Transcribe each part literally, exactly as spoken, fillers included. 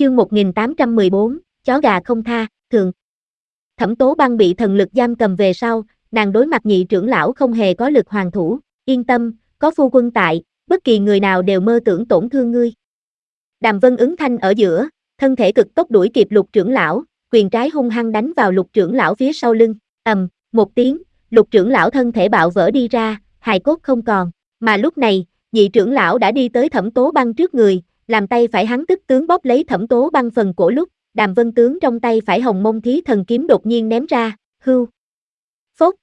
Chương một nghìn tám trăm mười bốn, chó gà không tha, thường. Thẩm Tố Băng bị thần lực giam cầm về sau, nàng đối mặt nhị trưởng lão không hề có lực hoàn thủ, yên tâm, có phu quân tại, bất kỳ người nào đều mơ tưởng tổn thương ngươi. Đàm Vân ứng thanh ở giữa, thân thể cực tốc đuổi kịp Lục trưởng lão, quyền trái hung hăng đánh vào Lục trưởng lão phía sau lưng, ầm, một tiếng, Lục trưởng lão thân thể bạo vỡ đi ra, hài cốt không còn, mà lúc này, nhị trưởng lão đã đi tới Thẩm Tố Băng trước người, làm tay phải hắn tức tướng bóp lấy Thẩm Tố Băng phần cổ lúc, Đàm Vân tướng trong tay phải Hồng Mông Thí Thần kiếm đột nhiên ném ra, hưu, phốt,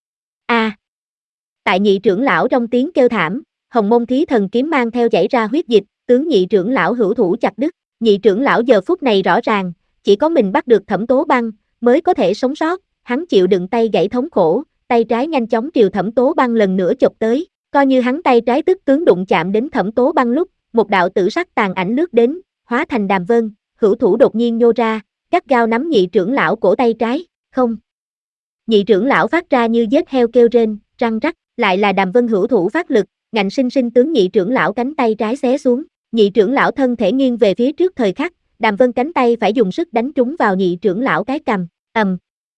a. À. Tại nhị trưởng lão trong tiếng kêu thảm, Hồng Mông Thí Thần kiếm mang theo chảy ra huyết dịch, tướng nhị trưởng lão hữu thủ chặt đứt, nhị trưởng lão giờ phút này rõ ràng, chỉ có mình bắt được Thẩm Tố Băng mới có thể sống sót, hắn chịu đựng tay gãy thống khổ, tay trái nhanh chóng triều Thẩm Tố Băng lần nữa chộp tới, coi như hắn tay trái tức tướng đụng chạm đến Thẩm Tố Băng lúc, một đạo tử sắc tàn ảnh lướt đến, hóa thành Đàm Vân, hữu thủ đột nhiên nhô ra, gắt gao nắm nhị trưởng lão cổ tay trái, không. Nhị trưởng lão phát ra như giết heo kêu rên, răng rắc, lại là Đàm Vân hữu thủ phát lực, ngạnh sinh sinh tướng nhị trưởng lão cánh tay trái xé xuống, nhị trưởng lão thân thể nghiêng về phía trước thời khắc, Đàm Vân cánh tay phải dùng sức đánh trúng vào nhị trưởng lão cái cằm, ầm.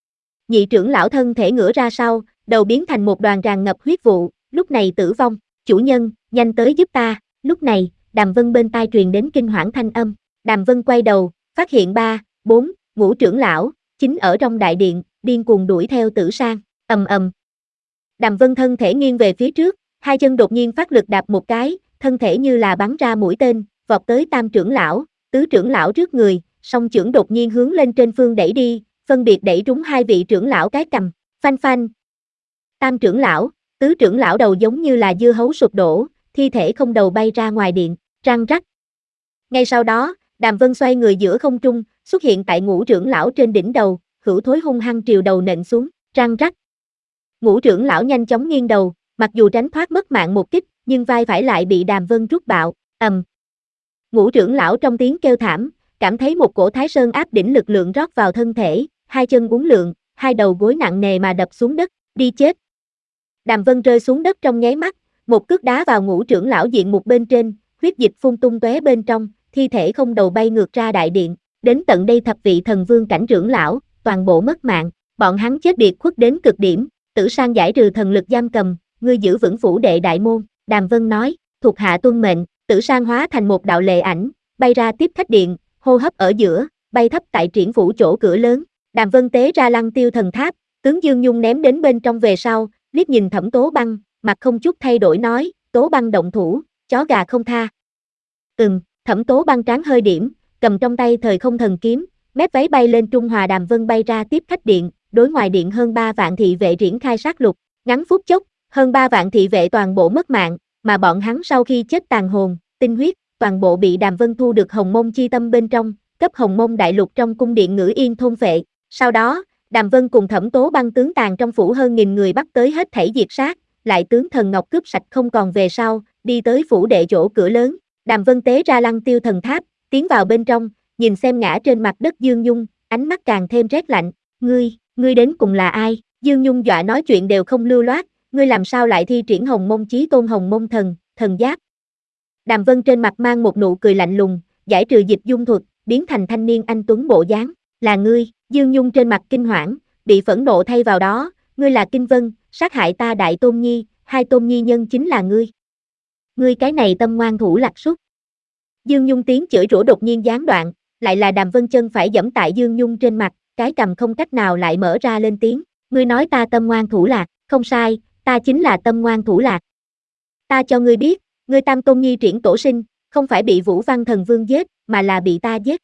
Nhị trưởng lão thân thể ngửa ra sau, đầu biến thành một đoàn tràn ngập huyết vụ, lúc này tử vong, chủ nhân, nhanh tới giúp ta, lúc này, Đàm Vân bên tai truyền đến kinh hoảng thanh âm, Đàm Vân quay đầu, phát hiện ba, bốn, ngũ trưởng lão, chính ở trong đại điện, điên cuồng đuổi theo Tử Sang, ầm ầm. Đàm Vân thân thể nghiêng về phía trước, hai chân đột nhiên phát lực đạp một cái, thân thể như là bắn ra mũi tên, vọt tới tam trưởng lão, tứ trưởng lão trước người, song trưởng đột nhiên hướng lên trên phương đẩy đi, phân biệt đẩy trúng hai vị trưởng lão cái cằm, phanh phanh. Tam trưởng lão, tứ trưởng lão đầu giống như là dưa hấu sụp đổ, thi thể không đầu bay ra ngoài điện, răng rắc. Ngay sau đó, Đàm Vân xoay người giữa không trung, xuất hiện tại ngũ trưởng lão trên đỉnh đầu, hữu thối hung hăng triều đầu nện xuống, răng rắc. Ngũ trưởng lão nhanh chóng nghiêng đầu, mặc dù tránh thoát mất mạng một kích, nhưng vai phải lại bị Đàm Vân rút bạo, ầm. Ngũ trưởng lão trong tiếng kêu thảm, cảm thấy một cổ Thái Sơn áp đỉnh lực lượng rót vào thân thể, hai chân uốn lượn, hai đầu gối nặng nề mà đập xuống đất, đi chết. Đàm Vân rơi xuống đất trong nháy mắt, một cước đá vào ngũ trưởng lão diện một bên trên, huyết dịch phun tung tóe bên trong, thi thể không đầu bay ngược ra đại điện, đến tận đây thập vị thần vương cảnh trưởng lão, toàn bộ mất mạng, bọn hắn chết biệt khuất đến cực điểm, Tử Sang giải trừ thần lực giam cầm, ngươi giữ vững phủ đệ đại môn, Đàm Vân nói, thuộc hạ tuân mệnh, Tử Sang hóa thành một đạo lệ ảnh, bay ra tiếp khách điện, hô hấp ở giữa, bay thấp tại triển phủ chỗ cửa lớn, Đàm Vân tế ra Lăng Tiêu thần tháp, tướng Dương Nhung ném đến bên trong về sau, liếc nhìn Thẩm Tố Băng, mặt không chút thay đổi nói, Tố Băng động thủ, chó gà không tha. Ừm, Thẩm Tố Băng trán hơi điểm, cầm trong tay thời không thần kiếm, mép váy bay lên trung hòa Đàm Vân bay ra tiếp khách điện, đối ngoài điện hơn ba vạn thị vệ triển khai sát lục, ngắn phút chốc, hơn ba vạn thị vệ toàn bộ mất mạng, mà bọn hắn sau khi chết tàn hồn, tinh huyết, toàn bộ bị Đàm Vân thu được Hồng Mông chi tâm bên trong, cấp Hồng Mông đại lục trong cung điện Ngữ Yên thôn phệ. Sau đó, Đàm Vân cùng Thẩm Tố Băng tướng tàn trong phủ hơn nghìn người bắt tới hết thảy diệt sát, lại tướng thần ngọc cướp sạch không còn về sau, đi tới phủ đệ chỗ cửa lớn. Đàm Vân tế ra Lăng Tiêu thần tháp, tiến vào bên trong, nhìn xem ngã trên mặt đất Dương Nhung, ánh mắt càng thêm rét lạnh, ngươi, ngươi đến cùng là ai? Dương Nhung dọa nói chuyện đều không lưu loát, ngươi làm sao lại thi triển Hồng Mông chí tôn Hồng Mông thần, thần giáp? Đàm Vân trên mặt mang một nụ cười lạnh lùng, giải trừ dịch dung thuật, biến thành thanh niên anh tuấn bộ dáng, là ngươi. Dương Nhung trên mặt kinh hoảng, bị phẫn nộ thay vào đó, ngươi là Kinh Vân, sát hại ta đại tôn nhi, hai tôn nhi nhân chính là ngươi. Ngươi cái này tâm ngoan thủ lạc súc. Dương Nhung tiếng chửi rủa đột nhiên gián đoạn, lại là Đàm Vân chân phải giẫm tại Dương Nhung trên mặt, cái cằm không cách nào lại mở ra lên tiếng, ngươi nói ta tâm ngoan thủ lạc, không sai, ta chính là tâm ngoan thủ lạc. Ta cho ngươi biết, ngươi tam tôn nhi triển tổ sinh, không phải bị Vũ Văn thần vương giết, mà là bị ta giết.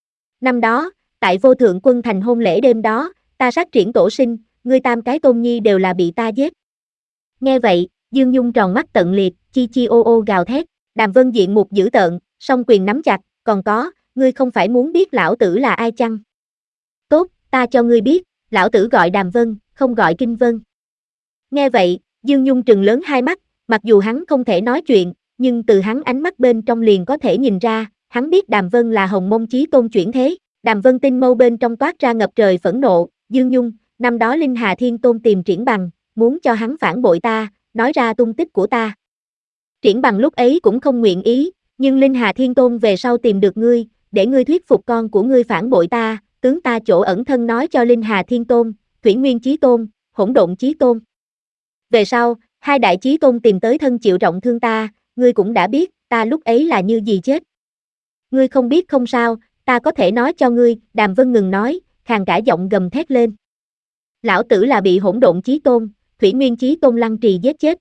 Năm đó, tại Vô Thượng Quân thành hôn lễ đêm đó, ta sát triển tổ sinh, ngươi tam cái tôn nhi đều là bị ta giết. Nghe vậy, Dương Nhung tròn mắt tận liệt, chi chi ô ô gào thét, Đàm Vân diện mục dữ tợn, song quyền nắm chặt, còn có, ngươi không phải muốn biết lão tử là ai chăng? Tốt, ta cho ngươi biết, lão tử gọi Đàm Vân, không gọi Kinh Vân. Nghe vậy, Dương Nhung trừng lớn hai mắt, mặc dù hắn không thể nói chuyện, nhưng từ hắn ánh mắt bên trong liền có thể nhìn ra, hắn biết Đàm Vân là Hồng Mông chí tôn chuyển thế. Đàm Vân tinh mâu bên trong toát ra ngập trời phẫn nộ, Dương Nhung, năm đó Linh Hà Thiên Tôn tìm Triển Bằng, muốn cho hắn phản bội ta, nói ra tung tích của ta. Triển Bằng lúc ấy cũng không nguyện ý, nhưng Linh Hà Thiên Tôn về sau tìm được ngươi, để ngươi thuyết phục con của ngươi phản bội ta, tướng ta chỗ ẩn thân nói cho Linh Hà Thiên Tôn, Thủy Nguyên Chí Tôn, Hỗn Độn Chí Tôn. Về sau, hai đại chí tôn tìm tới thân chịu trọng thương ta, ngươi cũng đã biết, ta lúc ấy là như gì chết. Ngươi không biết không sao, ta có thể nói cho ngươi, Đàm Vân ngừng nói, khàn cả giọng gầm thét lên. Lão tử là bị Hỗn Độn Chí Tôn, Thủy Nguyên Chí Tôn lăng trì giết chết.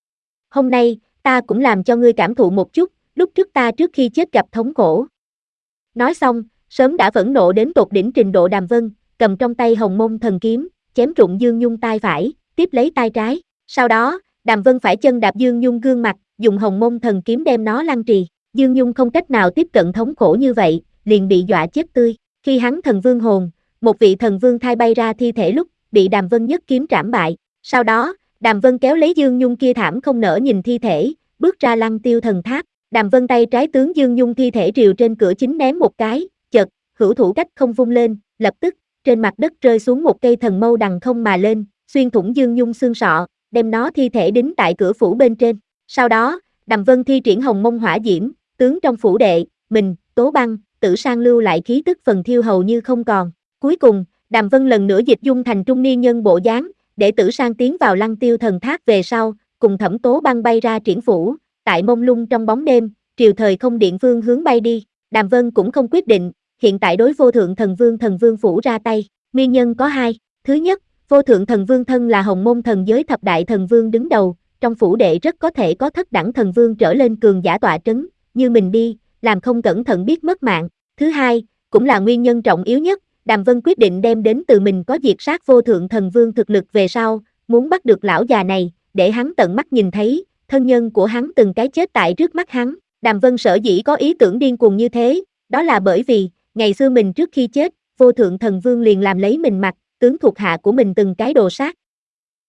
Hôm nay, ta cũng làm cho ngươi cảm thụ một chút, lúc trước ta trước khi chết gặp thống khổ. Nói xong, sớm đã phẫn nộ đến tột đỉnh trình độ Đàm Vân, cầm trong tay Hồng Mông Thần Kiếm, chém rụng Dương Nhung tai phải, tiếp lấy tai trái. Sau đó, Đàm Vân phải chân đạp Dương Nhung gương mặt, dùng Hồng Mông Thần Kiếm đem nó lăng trì. Dương Nhung không cách nào tiếp cận thống khổ như vậy, liền bị dọa chết tươi. Khi hắn thần vương hồn, một vị thần vương thai bay ra thi thể lúc, bị Đàm Vân nhất kiếm trảm bại. Sau đó, Đàm Vân kéo lấy Dương Nhung kia thảm không nỡ nhìn thi thể, bước ra Lăng Tiêu Thần Tháp. Đàm Vân tay trái tướng Dương Nhung thi thể rìu trên cửa chính ném một cái, chợt, hữu thủ cách không vung lên, lập tức, trên mặt đất rơi xuống một cây thần mâu đằng không mà lên, xuyên thủng Dương Nhung xương sọ, đem nó thi thể đính tại cửa phủ bên trên. Sau đó, Đàm Vân thi triển Hồng Mông Hỏa Diễm, tướng trong phủ đệ, mình, Tố Băng, Tử Sang lưu lại khí tức phần thiêu hầu như không còn. Cuối cùng, Đàm Vân lần nữa dịch dung thành trung niên nhân bộ dáng, để Tử Sang tiến vào Lăng Tiêu Thần Tháp về sau, cùng Thẩm Tố Băng bay ra triển phủ, tại mông lung trong bóng đêm, triều thời không điện phương hướng bay đi. Đàm Vân cũng không quyết định, hiện tại đối vô thượng thần vương thần vương phủ ra tay, nguyên nhân có hai. Thứ nhất, vô thượng thần vương thân là Hồng Mông thần giới thập đại thần vương đứng đầu, trong phủ đệ rất có thể có thất đẳng thần vương trở lên cường giả tọa trấn, như mình đi, làm không cẩn thận biết mất mạng. Thứ hai, cũng là nguyên nhân trọng yếu nhất, Đàm Vân quyết định đem đến từ mình có diệt sát vô thượng thần vương thực lực về sau, muốn bắt được lão già này, để hắn tận mắt nhìn thấy, thân nhân của hắn từng cái chết tại trước mắt hắn. Đàm Vân sở dĩ có ý tưởng điên cuồng như thế, đó là bởi vì, ngày xưa mình trước khi chết, vô thượng thần vương liền làm lấy mình mặt, tướng thuộc hạ của mình từng cái đồ sát,